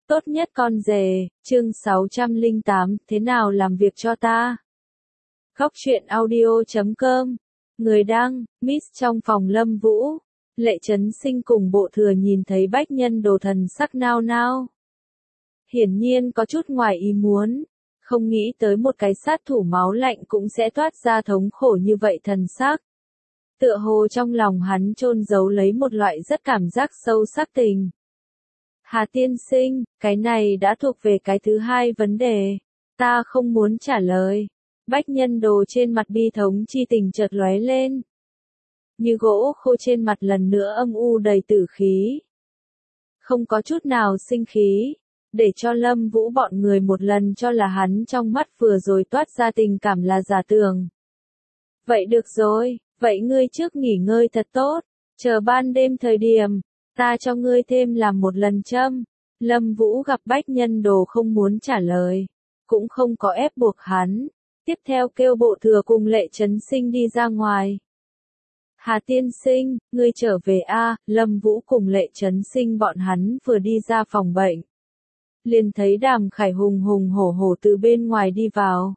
Tốt nhất con rể, chương 608, thế nào làm việc cho ta? Góc truyện audio.com. Người đăng, Miss trong phòng Lâm Vũ. Lệ Chấn Sinh cùng bộ thừa nhìn thấy Bách Nhân Đồ thần sắc nao nao. Hiển nhiên có chút ngoài ý muốn, không nghĩ tới một cái sát thủ máu lạnh cũng sẽ toát ra thống khổ như vậy thần sắc. Tựa hồ trong lòng hắn chôn giấu lấy một loại rất cảm giác sâu sắc tình. Hà tiên sinh, cái này đã thuộc về cái thứ hai vấn đề. Ta không muốn trả lời. Bách Nhân Đồ trên mặt bi thống chi tình chợt lóe lên. Như gỗ khô trên mặt lần nữa âm u đầy tử khí. Không có chút nào sinh khí. Để cho Lâm Vũ bọn người một lần cho là hắn trong mắt vừa rồi toát ra tình cảm là giả tường. Vậy được rồi, vậy ngươi trước nghỉ ngơi thật tốt. Chờ ban đêm thời điểm. Ta cho ngươi thêm làm một lần châm. Lâm Vũ gặp Bách Nhân Đồ không muốn trả lời. Cũng không có ép buộc hắn. Tiếp theo kêu bộ thừa cùng Lệ Chấn Sinh đi ra ngoài. Hà tiên sinh, ngươi trở về a. Lâm Vũ cùng Lệ Chấn Sinh bọn hắn vừa đi ra phòng bệnh. Liền thấy Đàm Khải hùng hùng hổ hổ từ bên ngoài đi vào.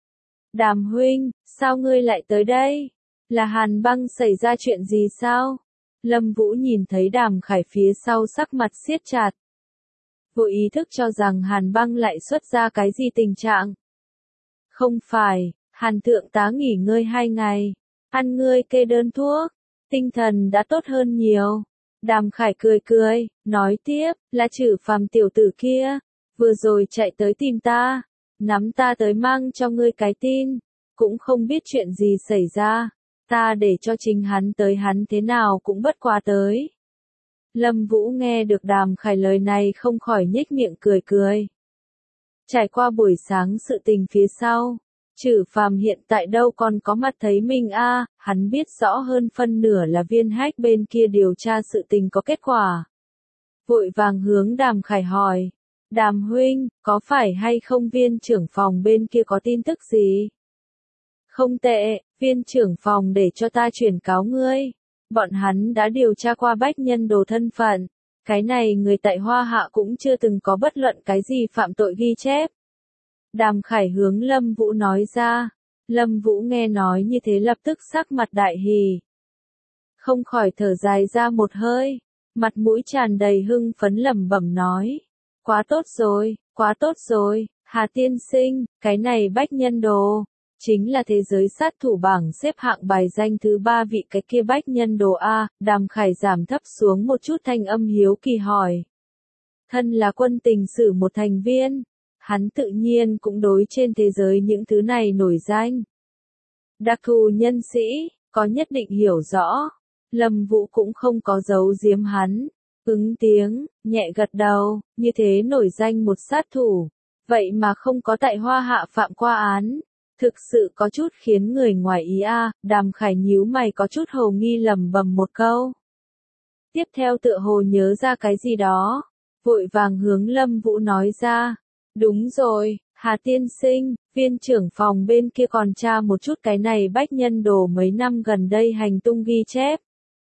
Đàm huynh, sao ngươi lại tới đây? Là Hàn Băng xảy ra chuyện gì sao? Lâm Vũ nhìn thấy Đàm Khải phía sau sắc mặt siết chặt. Vô ý thức cho rằng Hàn Băng lại xuất ra cái gì tình trạng. Không phải, Hàn thượng tá nghỉ ngơi 2 ngày. Ăn ngươi kê đơn thuốc. Tinh thần đã tốt hơn nhiều. Đàm Khải cười cười, nói tiếp, là Trử Phàm tiểu tử kia. Vừa rồi chạy tới tìm ta. Nắm ta tới mang cho ngươi cái tin. Cũng không biết chuyện gì xảy ra. Ta để cho chính hắn tới hắn thế nào cũng bất quá tới. Lâm Vũ nghe được Đàm Khải lời này không khỏi nhếch miệng cười cười. Trải qua buổi sáng sự tình phía sau, Trử Phàm hiện tại đâu còn có mặt thấy mình a, hắn biết rõ hơn phân nửa là Viên Hách bên kia điều tra sự tình có kết quả. Vội vàng hướng Đàm Khải hỏi, Đàm huynh, có phải hay không Viên trưởng phòng bên kia có tin tức gì? Không tệ, Viên trưởng phòng để cho ta chuyển cáo ngươi. Bọn hắn đã điều tra qua Bách Nhân Đồ thân phận. Cái này người tại Hoa Hạ cũng chưa từng có bất luận cái gì phạm tội ghi chép. Đàm Khải hướng Lâm Vũ nói ra. Lâm Vũ nghe nói như thế lập tức sắc mặt đại hỉ. Không khỏi thở dài ra một hơi. Mặt mũi tràn đầy hưng phấn lẩm bẩm nói. Quá tốt rồi, Hà tiên sinh, cái này Bách Nhân Đồ. Chính là thế giới sát thủ bảng xếp hạng bài danh thứ 3 vị cái kia Bách Nhân Đồ A. Đàm Khải giảm thấp xuống một chút thanh âm hiếu kỳ hỏi. Thân là quân tình sử một thành viên, hắn tự nhiên cũng đối trên thế giới những thứ này nổi danh. Đặc thù nhân sĩ, có nhất định hiểu rõ. Lâm Vũ cũng không có giấu giếm hắn. Ứng tiếng, nhẹ gật đầu, như thế nổi danh một sát thủ. Vậy mà không có tại Hoa Hạ phạm qua án. Thực sự có chút khiến người ngoài ý a. Đàm Khải nhíu mày có chút hồ nghi lẩm bẩm một câu. Tiếp theo tựa hồ nhớ ra cái gì đó, vội vàng hướng Lâm Vũ nói ra. Đúng rồi, Hà tiên sinh, Viên trưởng phòng bên kia còn tra một chút cái này Bách Nhân Đồ mấy năm gần đây hành tung ghi chép.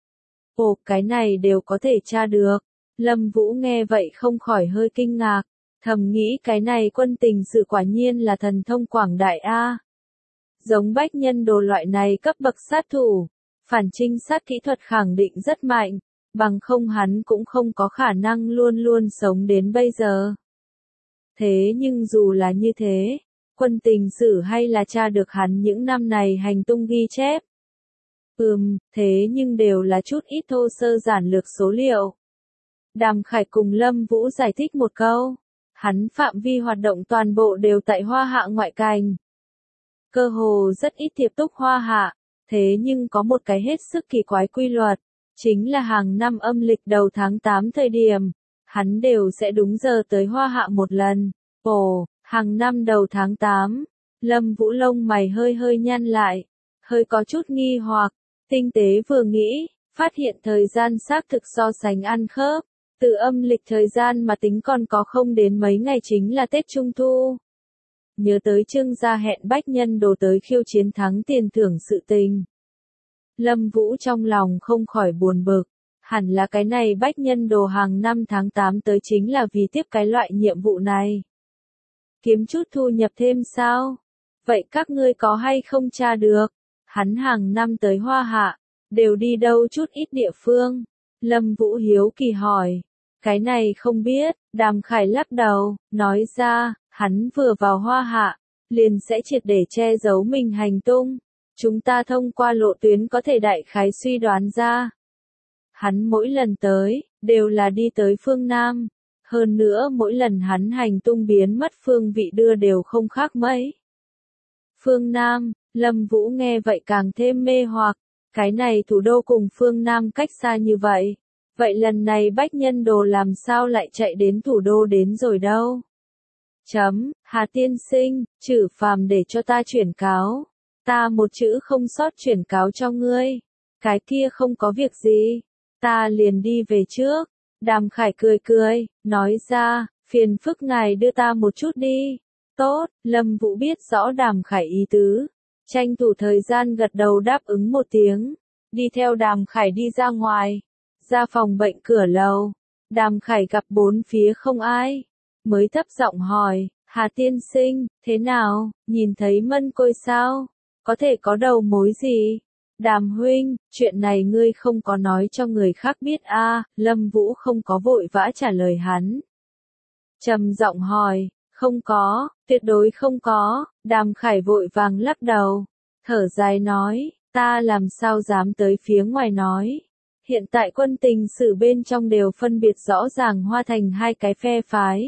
Ồ, cái này đều có thể tra được. Lâm Vũ nghe vậy không khỏi hơi kinh ngạc. Thầm nghĩ cái này quân tình sự quả nhiên là thần thông quảng đại a. Giống Bách Nhân Đồ loại này cấp bậc sát thủ, phản trinh sát kỹ thuật khẳng định rất mạnh, bằng không hắn cũng không có khả năng luôn luôn sống đến bây giờ. Thế nhưng dù là như thế, quân tình sử hay là tra được hắn những năm này hành tung ghi chép. Thế nhưng đều là chút ít thô sơ giản lược số liệu. Đàm Khải cùng Lâm Vũ giải thích một câu. Hắn phạm vi hoạt động toàn bộ đều tại Hoa Hạ ngoại cảnh. Cơ hồ rất ít tiếp tục Hoa Hạ, thế nhưng có một cái hết sức kỳ quái quy luật, chính là hàng năm âm lịch đầu tháng 8 thời điểm, hắn đều sẽ đúng giờ tới Hoa Hạ một lần. Ồ, hàng năm đầu tháng 8, Lâm Vũ lông mày hơi hơi nhăn lại, hơi có chút nghi hoặc, tinh tế vừa nghĩ, phát hiện thời gian xác thực so sánh ăn khớp. Từ âm lịch thời gian mà tính còn có không đến mấy ngày chính là Tết Trung Thu. Nhớ tới Trương gia hẹn Bách Nhân Đồ tới khiêu chiến thắng tiền thưởng sự tình. Lâm Vũ trong lòng không khỏi buồn bực, Hẳn là cái này Bách Nhân Đồ hàng năm tháng 8 tới chính là vì tiếp cái loại nhiệm vụ này. Kiếm chút thu nhập thêm sao? Vậy các ngươi có hay không tra được? Hắn hàng năm tới Hoa Hạ, đều đi đâu chút ít địa phương? Lâm Vũ hiếu kỳ hỏi. Cái này không biết, Đàm Khải lắc đầu, nói ra, hắn vừa vào Hoa Hạ, liền sẽ triệt để che giấu mình hành tung. Chúng ta thông qua lộ tuyến có thể đại khái suy đoán ra. Hắn mỗi lần tới, đều là đi tới phương Nam. Hơn nữa mỗi lần hắn hành tung biến mất phương vị đưa đều không khác mấy. Phương Nam, Lâm Vũ nghe vậy càng thêm mê hoặc. Cái này thủ đô cùng phương Nam cách xa như vậy. Vậy lần này Bách Nhân Đồ làm sao lại chạy đến thủ đô đến rồi đâu? Hà tiên sinh, Trử Phàm để cho ta chuyển cáo. Ta một chữ không sót chuyển cáo cho ngươi. Cái kia không có việc gì. Ta liền đi về trước. Đàm Khải cười cười, nói ra, phiền phức ngài đưa ta một chút đi. Tốt, Lâm Vũ biết rõ Đàm Khải ý tứ. Tranh thủ thời gian gật đầu đáp ứng một tiếng. Đi theo Đàm Khải đi ra ngoài. Ra phòng bệnh cửa lầu. Đàm Khải gặp bốn phía không ai. Mới thấp giọng hỏi, Hà tiên sinh, thế nào, nhìn thấy Mân Côi sao? Có thể có đầu mối gì? Đàm huynh, chuyện này ngươi không có nói cho người khác biết a? Lâm Vũ không có vội vã trả lời hắn. Trầm giọng hỏi, không có, tuyệt đối không có. Đàm Khải vội vàng lắc đầu, thở dài nói, ta làm sao dám tới phía ngoài nói. Hiện tại quân tình sử bên trong đều phân biệt rõ ràng hóa thành hai cái phe phái.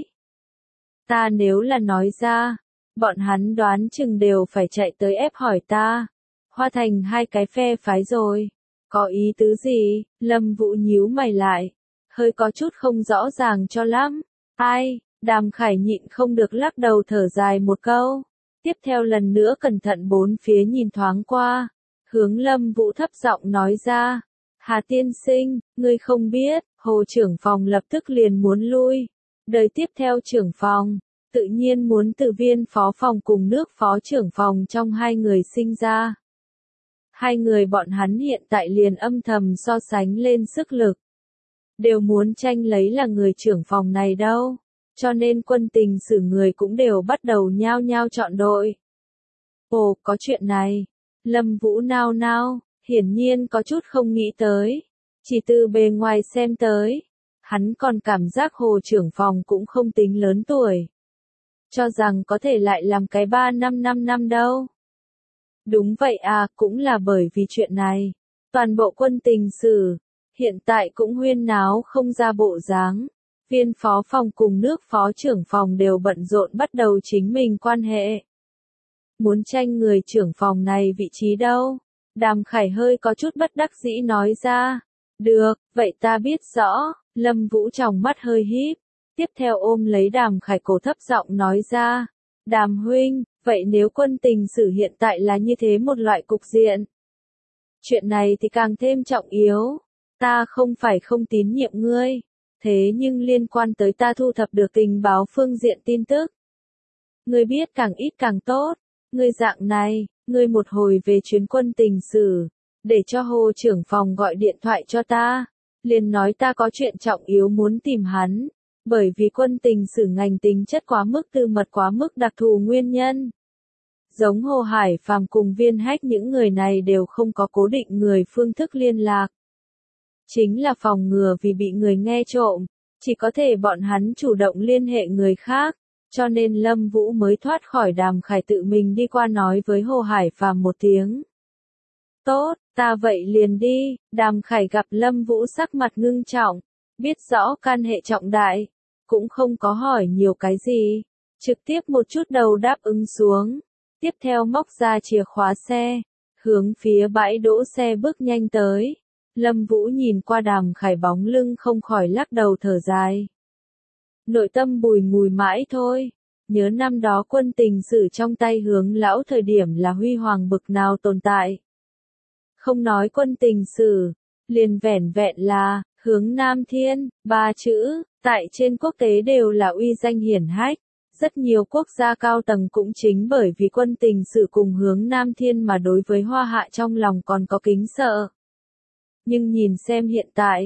Ta nếu là nói ra, bọn hắn đoán chừng đều phải chạy tới ép hỏi ta. Hóa thành hai cái phe phái rồi. Có ý tứ gì? Lâm Vũ nhíu mày lại. Hơi có chút không rõ ràng cho lắm. Ai? Đàm Khải nhịn không được lắc đầu thở dài một câu. Tiếp theo lần nữa cẩn thận bốn phía nhìn thoáng qua. Hướng Lâm Vũ thấp giọng nói ra. Hà tiên sinh, ngươi không biết, Hồ trưởng phòng lập tức liền muốn lui. Đời tiếp theo trưởng phòng, tự nhiên muốn từ viên phó phòng cùng nước phó trưởng phòng trong hai người sinh ra. Hai người bọn hắn hiện tại liền âm thầm so sánh lên sức lực. Đều muốn tranh lấy là người trưởng phòng này đâu. Cho nên quân tình sử người cũng đều bắt đầu nhao nhao chọn đội. Ồ, có chuyện này. Lâm Vũ nao nao, hiển nhiên có chút không nghĩ tới. Chỉ từ bề ngoài xem tới. Hắn còn cảm giác Hồ trưởng phòng cũng không tính lớn tuổi. Cho rằng có thể lại làm cái 3-5 năm đâu. Đúng vậy à, cũng là bởi vì chuyện này. Toàn bộ quân tình sử, hiện tại cũng huyên náo không ra bộ dáng. Viên phó phòng cùng nước phó trưởng phòng đều bận rộn bắt đầu chính mình quan hệ. Muốn tranh người trưởng phòng này vị trí đâu? Đàm Khải hơi có chút bất đắc dĩ nói ra. Được, vậy ta biết rõ. Lâm Vũ tròng mắt hơi híp. Tiếp theo ôm lấy Đàm Khải cổ thấp giọng nói ra. Đàm huynh, vậy nếu quân tình sử hiện tại là như thế một loại cục diện. Chuyện này thì càng thêm trọng yếu. Ta không phải không tín nhiệm ngươi. Thế nhưng liên quan tới ta thu thập được tình báo phương diện tin tức. Ngươi biết càng ít càng tốt. Ngươi dạng này, ngươi một hồi về chuyến quân tình sử. Để cho Hồ trưởng phòng gọi điện thoại cho ta. Liền nói ta có chuyện trọng yếu muốn tìm hắn. Bởi vì quân tình sử ngành tính chất quá mức tư mật quá mức đặc thù nguyên nhân. Giống Hồ Hải Phàm cùng Viên Hách những người này đều không có cố định người phương thức liên lạc. Chính là phòng ngừa vì bị người nghe trộm, chỉ có thể bọn hắn chủ động liên hệ người khác, cho nên Lâm Vũ mới thoát khỏi Đàm Khải tự mình đi qua nói với Hồ Hải Phàm một tiếng. Tốt, ta vậy liền đi. Đàm Khải gặp Lâm Vũ sắc mặt ngưng trọng, biết rõ can hệ trọng đại, cũng không có hỏi nhiều cái gì, trực tiếp một chút đầu đáp ứng xuống. Tiếp theo móc ra chìa khóa xe, hướng phía bãi đỗ xe bước nhanh tới. Lâm Vũ nhìn qua Đàm Khải bóng lưng không khỏi lắc đầu thở dài. Nội tâm bùi ngùi mãi thôi. Nhớ năm đó quân tình sử trong tay Hướng lão thời điểm là huy hoàng bực nào tồn tại. Không nói quân tình sử, liền vẻn vẹn là Hướng Nam Thiên, ba chữ, tại trên quốc tế đều là uy danh hiển hách. Rất nhiều quốc gia cao tầng cũng chính bởi vì quân tình sử cùng Hướng Nam Thiên mà đối với Hoa Hạ trong lòng còn có kính sợ. Nhưng nhìn xem hiện tại,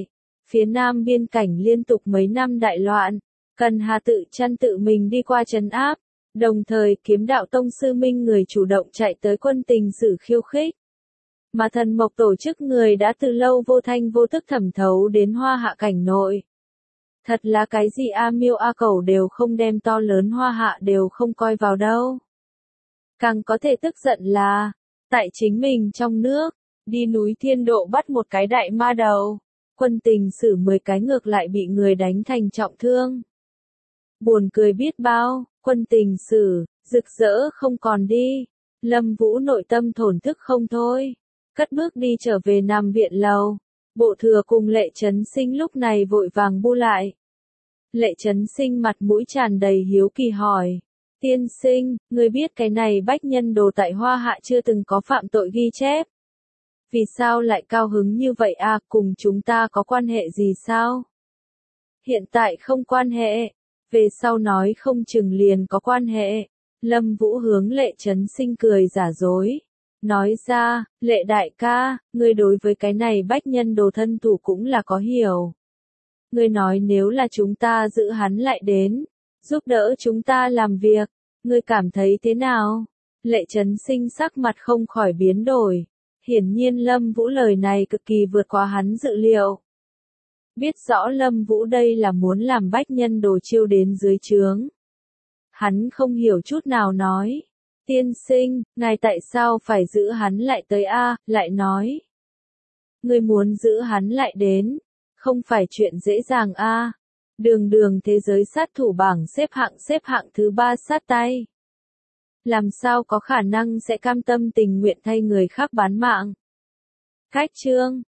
Phía nam biên cảnh liên tục mấy năm đại loạn, cần Hà Tự Chăn tự mình đi qua trấn áp, đồng thời Kiếm Đạo Tông sư Minh người chủ động chạy tới Quân Tình Sử khiêu khích. Mà Thần Mộc tổ chức người đã từ lâu vô thanh vô tức thẩm thấu đến Hoa Hạ cảnh nội. Thật là cái gì A Miêu A Cẩu đều không đem to lớn Hoa Hạ đều không coi vào đâu. Càng có thể tức giận là, tại chính mình trong nước, đi núi Thiên Độ bắt một cái đại ma đầu, Quân Tình Sử 10 cái ngược lại bị người đánh thành trọng thương. Buồn cười biết bao, Quân Tình Sử, rực rỡ không còn đi, Lâm Vũ nội tâm thổn thức không thôi, cất bước đi trở về nằm viện lầu. Bộ Thừa cùng Lệ Chấn Sinh lúc này vội vàng bu lại. Lệ Chấn Sinh mặt mũi tràn đầy hiếu kỳ hỏi. Tiên sinh, người biết cái này bách nhân đồ tại Hoa Hạ chưa từng có phạm tội ghi chép. Vì sao lại cao hứng như vậy à, cùng chúng ta có quan hệ gì sao? Hiện tại không quan hệ, về sau nói không chừng liền có quan hệ. Lâm Vũ hướng Lệ Chấn Sinh cười giả dối. Nói ra, Lệ đại ca, ngươi đối với cái này bách nhân đồ thân thủ cũng là có hiểu. Ngươi nói nếu là chúng ta giữ hắn lại đến, giúp đỡ chúng ta làm việc, ngươi cảm thấy thế nào? Lệ Chấn Sinh sắc mặt không khỏi biến đổi. Hiển nhiên Lâm Vũ lời này cực kỳ vượt qua hắn dự liệu. Biết rõ Lâm Vũ đây là muốn làm bách nhân đồ chiêu đến dưới trướng. Hắn không hiểu chút nào nói. Tiên sinh, ngài tại sao phải giữ hắn lại tới a? Lại nói. Ngươi muốn giữ hắn lại đến, không phải chuyện dễ dàng a. Đường thế giới sát thủ bảng xếp hạng thứ 3 sát tay. Làm sao có khả năng sẽ cam tâm tình nguyện thay người khác bán mạng. Khách chương,